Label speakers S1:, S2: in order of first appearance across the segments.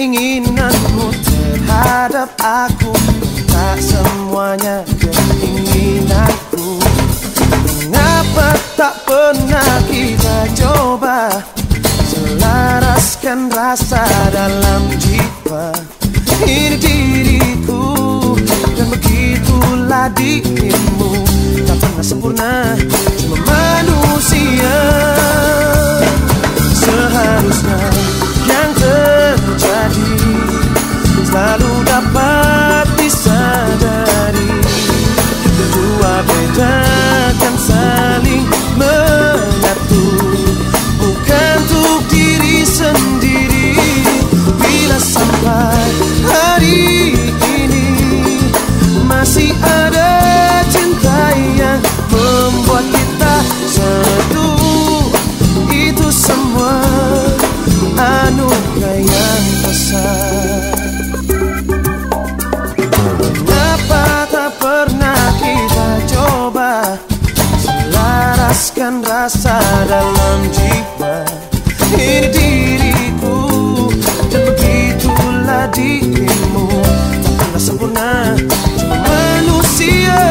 S1: keinginanmu terhadap aku tak semuanya keinginanku. Mengapa tak pernah kita coba selaraskan rasa dalam jiwa? Ini diriku dan begitulah dirimu, tak pernah sempurna, cuma manusia. Seharusnya yang terjadi selalu dapat disadari. Dua beda kan saling menyatu, bukan untuk diri sendiri. Bila sampai hari ini masih ada cinta yang membuat kita satu, itu semua anugerah yang besar. Mengapa tak pernah kita coba selaraskan rasa dalam jiwa? Ini diriku dan begitulah dirimu, tak pernah sempurna, cuma manusia.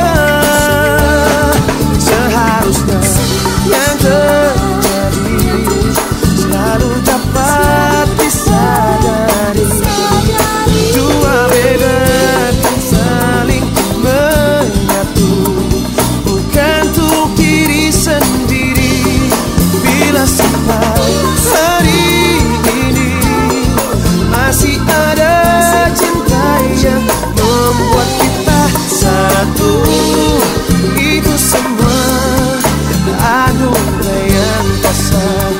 S1: Seharusnya yang terjadi selalu dapat disadari. Dua beda kan saling menyatu, bukan untuk diri sendiri. Bila sampai hari ini masih ada cinta yang membuat kita satu, itu semua anugerah yang besar.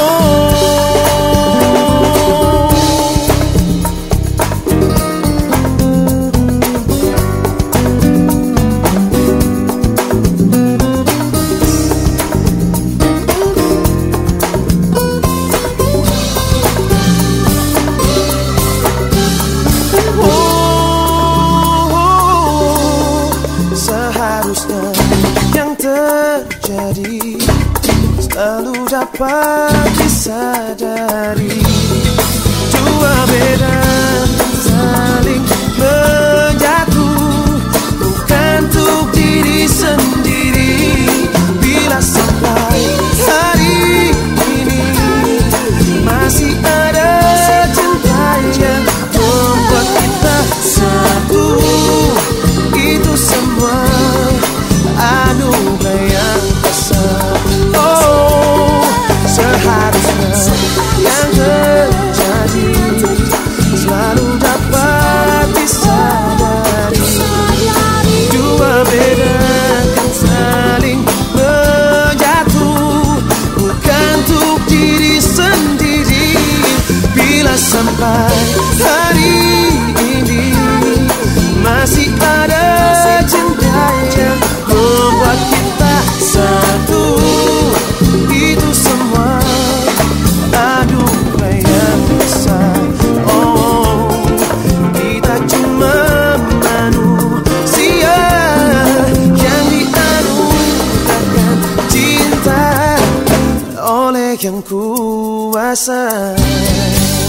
S1: Seharusnya yang terjadi selalu dapat disadari. Dua beda saling menyatu, bukan untuk diri sendiri. Bila sampai hari ini masih ada cinta yang membuat kita satu, itu semua anugerah yang besar. Oh, seharusnya yang terjadi selalu dapat disadari. Dua beda kan saling menyatu, bukan untuk diri sendiri. Bila sampai hari ini masih ada cinta yang membuat kita satu, itu semua anugerah yang besar. Oh, kita cuma manusia yang dianugerahkan cinta oleh Yang Kuasa.